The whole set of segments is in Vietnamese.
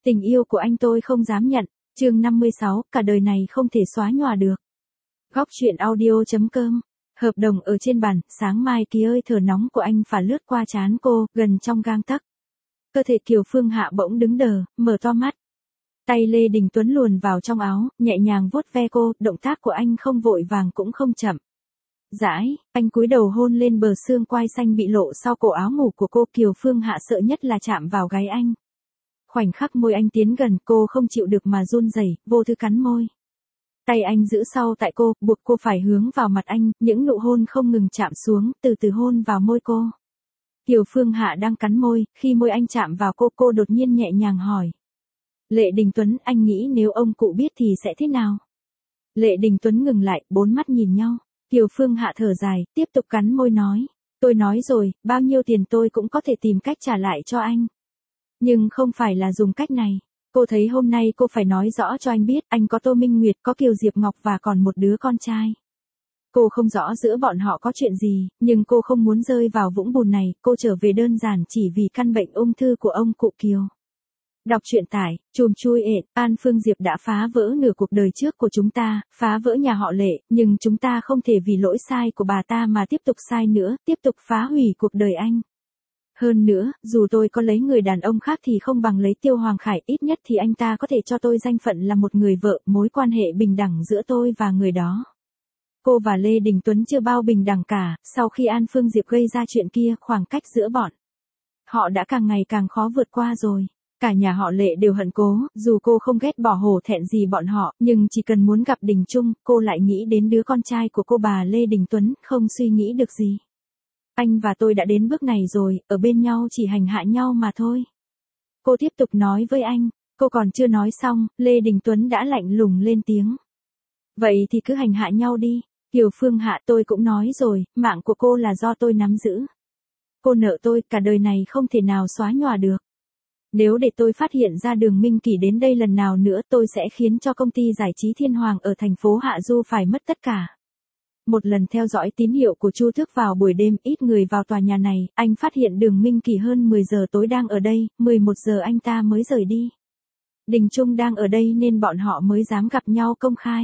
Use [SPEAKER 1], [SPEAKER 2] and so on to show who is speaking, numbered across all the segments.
[SPEAKER 1] Tình yêu của anh tôi không dám nhận. Chương 56, cả đời này không thể xóa nhòa được. Góc truyện audio.com. Hợp đồng ở trên bàn, sáng mai ký ơi thở nóng của anh phả lướt qua trán cô, gần trong gang tấc. Cơ thể Kiều Phương Hạ bỗng đứng đờ, mở to mắt. Tay Lê Đình Tuấn luồn vào trong áo, nhẹ nhàng vuốt ve cô, động tác của anh không vội vàng cũng không chậm. Rãi, anh cúi đầu hôn lên bờ xương quai xanh bị lộ sau cổ áo ngủ của cô. Kiều Phương Hạ sợ nhất là chạm vào gáy anh. Khoảnh khắc môi anh tiến gần, cô không chịu được mà run rẩy, vô thức cắn môi. Tay anh giữ sau tại cô, buộc cô phải hướng vào mặt anh, những nụ hôn không ngừng chạm xuống, từ từ hôn vào môi cô. Kiều Phương Hạ đang cắn môi, khi môi anh chạm vào cô đột nhiên nhẹ nhàng hỏi. Lệ Đình Tuấn, anh nghĩ nếu ông cụ biết thì sẽ thế nào? Lệ Đình Tuấn ngừng lại, bốn mắt nhìn nhau. Kiều Phương Hạ thở dài, tiếp tục cắn môi nói. Tôi nói rồi, bao nhiêu tiền tôi cũng có thể tìm cách trả lại cho anh. Nhưng không phải là dùng cách này. Cô thấy hôm nay cô phải nói rõ cho anh biết, anh có Tô Minh Nguyệt, có Kiều Diệp Ngọc và còn một đứa con trai. Cô không rõ giữa bọn họ có chuyện gì, nhưng cô không muốn rơi vào vũng bùn này, cô trở về đơn giản chỉ vì căn bệnh ung thư của ông cụ Kiều. Đọc truyện tải, chùm chui ệt, An Phương Diệp đã phá vỡ nửa cuộc đời trước của chúng ta, phá vỡ nhà họ Lệ, nhưng chúng ta không thể vì lỗi sai của bà ta mà tiếp tục sai nữa, tiếp tục phá hủy cuộc đời anh. Hơn nữa, dù tôi có lấy người đàn ông khác thì không bằng lấy Tiêu Hoàng Khải, ít nhất thì anh ta có thể cho tôi danh phận là một người vợ, mối quan hệ bình đẳng giữa tôi và người đó. Cô và Lê Đình Tuấn chưa bao bình đẳng cả, sau khi An Phương Diệp gây ra chuyện kia, khoảng cách giữa bọn họ đã càng ngày càng khó vượt qua rồi. Cả nhà họ Lệ đều hận cô, dù cô không ghét bỏ hổ thẹn gì bọn họ, nhưng chỉ cần muốn gặp Đình Trung, cô lại nghĩ đến đứa con trai của cô bà Lê Đình Tuấn, không suy nghĩ được gì. Anh và tôi đã đến bước này rồi, ở bên nhau chỉ hành hạ nhau mà thôi. Cô tiếp tục nói với anh, cô còn chưa nói xong, Lê Đình Tuấn đã lạnh lùng lên tiếng. Vậy thì cứ hành hạ nhau đi. Kiều Phương Hạ, tôi cũng nói rồi, mạng của cô là do tôi nắm giữ. Cô nợ tôi, cả đời này không thể nào xóa nhòa được. Nếu để tôi phát hiện ra Đường Minh Kỳ đến đây lần nào nữa, tôi sẽ khiến cho công ty giải trí Thiên Hoàng ở thành phố Hạ Du phải mất tất cả. Một lần theo dõi tín hiệu của Chu Thức vào buổi đêm, ít người vào tòa nhà này, anh phát hiện Đường Minh Kỳ hơn 10 giờ tối đang ở đây, 11 giờ anh ta mới rời đi. Đình Trung đang ở đây nên bọn họ mới dám gặp nhau công khai.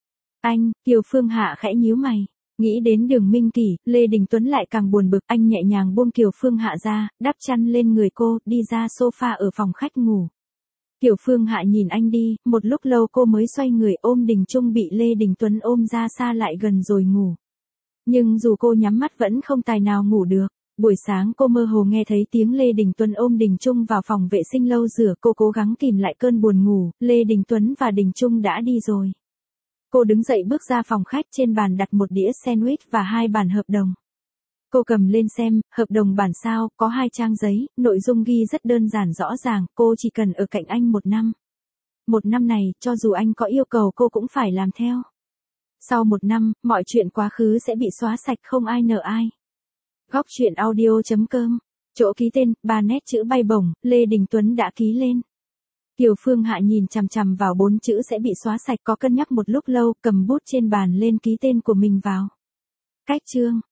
[SPEAKER 1] Anh, Kiều Phương Hạ khẽ nhíu mày. Nghĩ đến Đường Minh Kỳ, Lê Đình Tuấn lại càng buồn bực, anh nhẹ nhàng buông Kiều Phương Hạ ra, đắp chăn lên người cô, đi ra sofa ở phòng khách ngủ. Kiều Phương Hạ nhìn anh đi, một lúc lâu cô mới xoay người ôm Đình Trung bị Lê Đình Tuấn ôm ra xa lại gần rồi ngủ. Nhưng dù cô nhắm mắt vẫn không tài nào ngủ được. Buổi sáng cô mơ hồ nghe thấy tiếng Lê Đình Tuấn ôm Đình Trung vào phòng vệ sinh lau rửa, cô cố gắng kìm lại cơn buồn ngủ, Lê Đình Tuấn và Đình Trung đã đi rồi. Cô đứng dậy bước ra phòng khách, trên bàn đặt một đĩa sandwich và 2 bản hợp đồng. Cô cầm lên xem, hợp đồng bản sao, có 2 trang giấy, nội dung ghi rất đơn giản rõ ràng, cô chỉ cần ở cạnh anh 1 năm. 1 năm này, cho dù anh có yêu cầu cô cũng phải làm theo. Sau 1 năm, mọi chuyện quá khứ sẽ bị xóa sạch, không ai nợ ai. Góc truyện audio.com. Chỗ ký tên, 3 nét chữ bay bổng, Lê Đình Tuấn đã ký lên. Kiều Phương Hạ nhìn chằm chằm vào 4 chữ sẽ bị xóa sạch, có cân nhắc một lúc lâu, cầm bút trên bàn lên ký tên của mình vào. Cách chương.